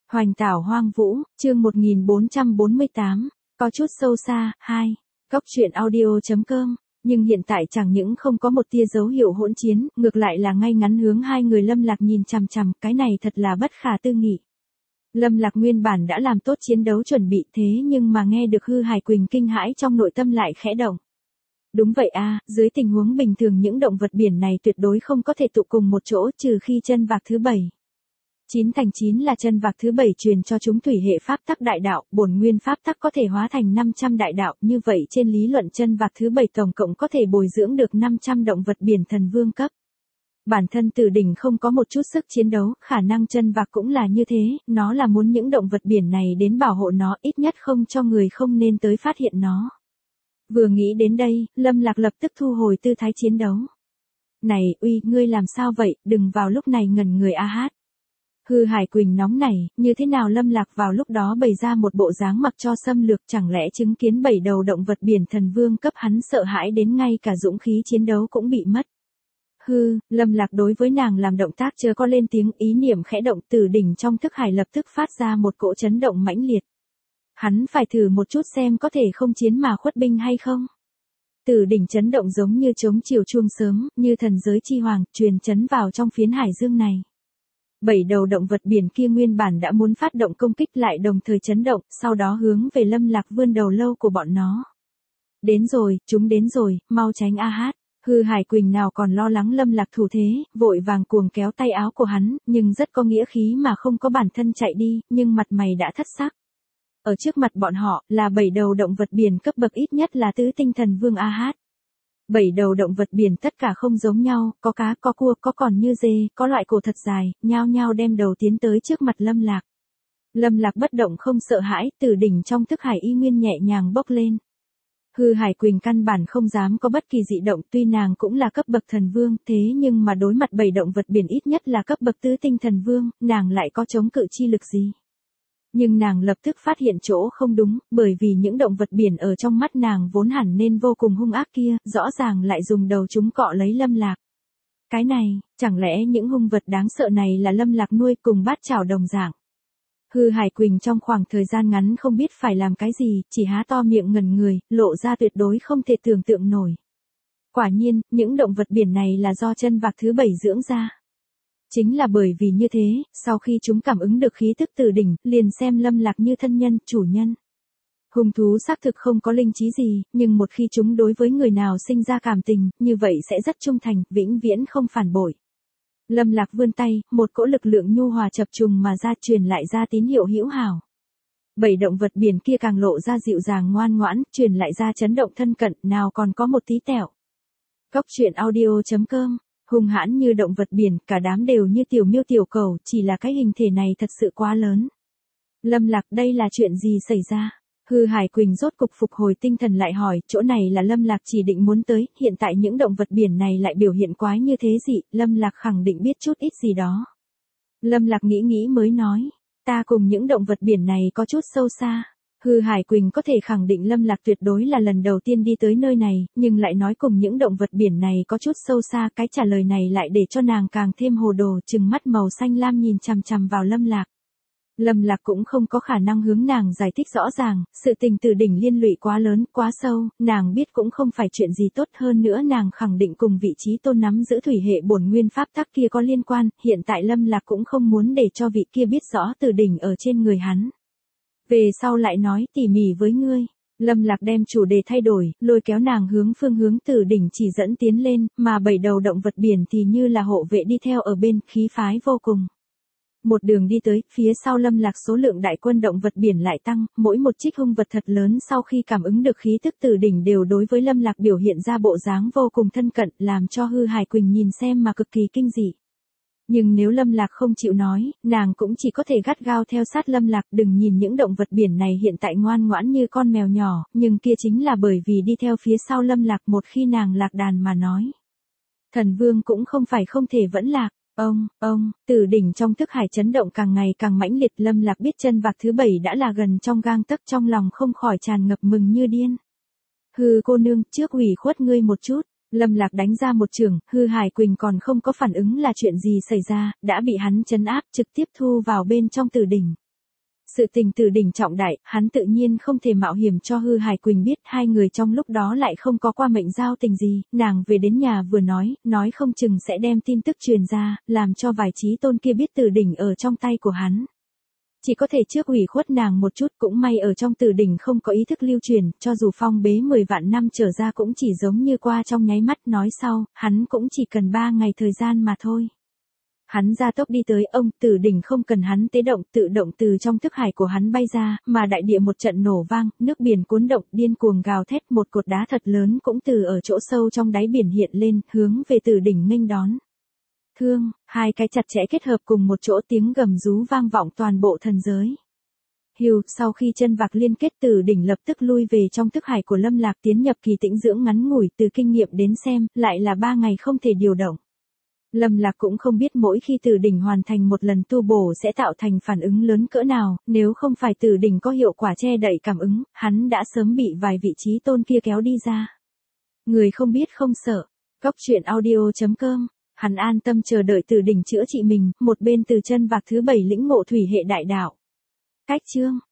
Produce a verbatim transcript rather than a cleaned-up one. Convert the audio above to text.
Hoành tảo hoang vũ, chương một nghìn bốn trăm bốn mươi tám, có chút sâu xa, hai. Góc truyện audio.com, nhưng hiện tại chẳng những không có một tia dấu hiệu hỗn chiến, ngược lại là ngay ngắn hướng hai người Lâm Lạc nhìn chằm chằm, cái này thật là bất khả tư nghị. Lâm Lạc nguyên bản đã làm tốt chiến đấu chuẩn bị thế nhưng mà nghe được Hư Hải Quỳnh kinh hãi trong nội tâm lại khẽ động. Đúng vậy a, dưới tình huống bình thường những động vật biển này tuyệt đối không có thể tụ cùng một chỗ trừ khi chân vạc thứ bảy. Chín thành chín là chân vạc thứ bảy truyền cho chúng thủy hệ pháp tắc đại đạo, bổn nguyên pháp tắc có thể hóa thành năm trăm đại đạo, như vậy trên lý luận chân vạc thứ bảy tổng cộng có thể bồi dưỡng được năm trăm động vật biển thần vương cấp. Bản thân Tử Đỉnh không có một chút sức chiến đấu, khả năng chân vạc cũng là như thế, nó là muốn những động vật biển này đến bảo hộ nó, ít nhất không cho người không nên tới phát hiện nó. Vừa nghĩ đến đây, Lâm Lạc lập tức thu hồi tư thái chiến đấu. Này, uy, ngươi làm sao vậy, đừng vào lúc này ngẩn người a hát. Hư Hải Quỳnh nóng nảy, như thế nào Lâm Lạc vào lúc đó bày ra một bộ dáng mặc cho xâm lược, chẳng lẽ chứng kiến bảy đầu động vật biển thần vương cấp hắn sợ hãi đến ngay cả dũng khí chiến đấu cũng bị mất. Hư, Lâm Lạc đối với nàng làm động tác chưa có lên tiếng, ý niệm khẽ động, Tử Đỉnh trong thức hải lập tức phát ra một cỗ chấn động mãnh liệt. Hắn phải thử một chút xem có thể không chiến mà khuất binh hay không. Tử Đỉnh chấn động giống như trống chiều chuông sớm, như thần giới chi hoàng, truyền chấn vào trong phiến hải dương này. Bảy đầu động vật biển kia nguyên bản đã muốn phát động công kích lại đồng thời chấn động, sau đó hướng về Lâm Lạc vươn đầu lâu của bọn nó. Đến rồi, chúng đến rồi, mau tránh a hát. Hư Hải Quỳnh nào còn lo lắng Lâm Lạc thủ thế, vội vàng cuồng kéo tay áo của hắn, nhưng rất có nghĩa khí mà không có bản thân chạy đi, nhưng mặt mày đã thất sắc. Ở trước mặt bọn họ, là bảy đầu động vật biển cấp bậc ít nhất là tứ tinh thần vương a hát. Bảy đầu động vật biển tất cả không giống nhau, có cá, có cua, có còn như dê, có loại cổ thật dài, nhao nhao đem đầu tiến tới trước mặt Lâm Lạc. Lâm Lạc bất động không sợ hãi, Tử Đỉnh trong thức hải y nguyên nhẹ nhàng bốc lên. Hư Hải Quỳnh căn bản không dám có bất kỳ dị động, tuy nàng cũng là cấp bậc thần vương, thế nhưng mà đối mặt bảy động vật biển ít nhất là cấp bậc tứ tinh thần vương, nàng lại có chống cự chi lực gì? Nhưng nàng lập tức phát hiện chỗ không đúng, bởi vì những động vật biển ở trong mắt nàng vốn hẳn nên vô cùng hung ác kia, rõ ràng lại dùng đầu chúng cọ lấy Lâm Lạc. Cái này, chẳng lẽ những hung vật đáng sợ này là Lâm Lạc nuôi cùng bát chảo đồng dạng? Hư Hải Quỳnh trong khoảng thời gian ngắn không biết phải làm cái gì, chỉ há to miệng ngẩn người, lộ ra tuyệt đối không thể tưởng tượng nổi. Quả nhiên, những động vật biển này là do chân vạc thứ bảy dưỡng ra. Chính là bởi vì như thế, sau khi chúng cảm ứng được khí tức Tử Đỉnh, liền xem Lâm Lạc như thân nhân, chủ nhân. Hung thú xác thực không có linh trí gì, nhưng một khi chúng đối với người nào sinh ra cảm tình, như vậy sẽ rất trung thành, vĩnh viễn không phản bội. Lâm Lạc vươn tay, một cỗ lực lượng nhu hòa chập trùng mà ra truyền lại ra tín hiệu hữu hảo. Bảy động vật biển kia càng lộ ra dịu dàng ngoan ngoãn, truyền lại ra chấn động thân cận, nào còn có một tí tẹo. Góc truyện audio.com, hung hãn như động vật biển, cả đám đều như tiểu miêu tiểu cầu, chỉ là cái hình thể này thật sự quá lớn. Lâm Lạc, đây là chuyện gì xảy ra? Hư Hải Quỳnh rốt cục phục hồi tinh thần lại hỏi, chỗ này là Lâm Lạc chỉ định muốn tới, hiện tại những động vật biển này lại biểu hiện quái như thế gì, Lâm Lạc khẳng định biết chút ít gì đó. Lâm Lạc nghĩ nghĩ mới nói, ta cùng những động vật biển này có chút sâu xa. Hư Hải Quỳnh có thể khẳng định Lâm Lạc tuyệt đối là lần đầu tiên đi tới nơi này, nhưng lại nói cùng những động vật biển này có chút sâu xa, cái trả lời này lại để cho nàng càng thêm hồ đồ, trừng mắt màu xanh lam nhìn chằm chằm vào Lâm Lạc. Lâm Lạc cũng không có khả năng hướng nàng giải thích rõ ràng, sự tình Tử Đỉnh liên lụy quá lớn, quá sâu, nàng biết cũng không phải chuyện gì tốt, hơn nữa nàng khẳng định cùng vị trí tôn nắm giữ thủy hệ bổn nguyên pháp tắc kia có liên quan, hiện tại Lâm Lạc cũng không muốn để cho vị kia biết rõ Tử Đỉnh ở trên người hắn. Về sau lại nói tỉ mỉ với ngươi. Lâm Lạc đem chủ đề thay đổi, lôi kéo nàng hướng phương hướng Tử Đỉnh chỉ dẫn tiến lên, mà bảy đầu động vật biển thì như là hộ vệ đi theo ở bên, khí phái vô cùng. Một đường đi tới, phía sau Lâm Lạc số lượng đại quân động vật biển lại tăng, mỗi một trích hung vật thật lớn sau khi cảm ứng được khí tức Tử Đỉnh đều đối với Lâm Lạc biểu hiện ra bộ dáng vô cùng thân cận, làm cho Hư Hải Quỳnh nhìn xem mà cực kỳ kinh dị. Nhưng nếu Lâm Lạc không chịu nói, nàng cũng chỉ có thể gắt gao theo sát Lâm Lạc, đừng nhìn những động vật biển này hiện tại ngoan ngoãn như con mèo nhỏ, nhưng kia chính là bởi vì đi theo phía sau Lâm Lạc một khi nàng lạc đàn mà nói. Thần vương cũng không phải không thể vẫn lạc. Ông, ông, Tử Đỉnh trong thức hải chấn động càng ngày càng mãnh liệt, Lâm Lạc biết chân vạc thứ bảy đã là gần trong gang tấc, trong lòng không khỏi tràn ngập mừng như điên. Hư cô nương, trước ủy khuất ngươi một chút. Lâm Lạc đánh ra một trường, Hư Hải Quỳnh còn không có phản ứng là chuyện gì xảy ra, đã bị hắn trấn áp trực tiếp thu vào bên trong Tử Đỉnh. Sự tình Từ Đỉnh trọng đại, hắn tự nhiên không thể mạo hiểm cho Hư Hải Quỳnh biết, hai người trong lúc đó lại không có qua mệnh giao tình gì, nàng về đến nhà vừa nói, nói không chừng sẽ đem tin tức truyền ra, làm cho vài trí tôn kia biết Từ Đỉnh ở trong tay của hắn. Chỉ có thể trước ủy khuất nàng một chút, cũng may ở trong Từ Đỉnh không có ý thức lưu truyền, cho dù phong bế mười vạn năm trở ra cũng chỉ giống như qua trong nháy mắt, nói sau, hắn cũng chỉ cần ba ngày thời gian mà thôi. Hắn ra tốc đi tới, ông Từ Đỉnh không cần hắn tế động, tự động từ trong thức hải của hắn bay ra, mà đại địa một trận nổ vang, nước biển cuốn động, điên cuồng gào thét, một cột đá thật lớn cũng từ ở chỗ sâu trong đáy biển hiện lên, hướng về Từ Đỉnh nghênh đón. Thương, hai cái chặt chẽ kết hợp cùng một chỗ, tiếng gầm rú vang vọng toàn bộ thần giới. Hiu, sau khi chân vạc liên kết, Từ Đỉnh lập tức lui về trong thức hải của Lâm Lạc, tiến nhập kỳ tĩnh dưỡng ngắn ngủi, từ kinh nghiệm đến xem, lại là ba ngày không thể điều động. Lâm Lạc cũng không biết mỗi khi Từ Đỉnh hoàn thành một lần tu bổ sẽ tạo thành phản ứng lớn cỡ nào, nếu không phải Từ Đỉnh có hiệu quả che đậy cảm ứng, hắn đã sớm bị vài vị trí tôn kia kéo đi ra. Người không biết không sợ. Góc truyện audio chấm com. Hắn an tâm chờ đợi Từ Đỉnh chữa trị mình, một bên từ chân vạc thứ bảy lĩnh ngộ thủy hệ đại đạo. Cách chương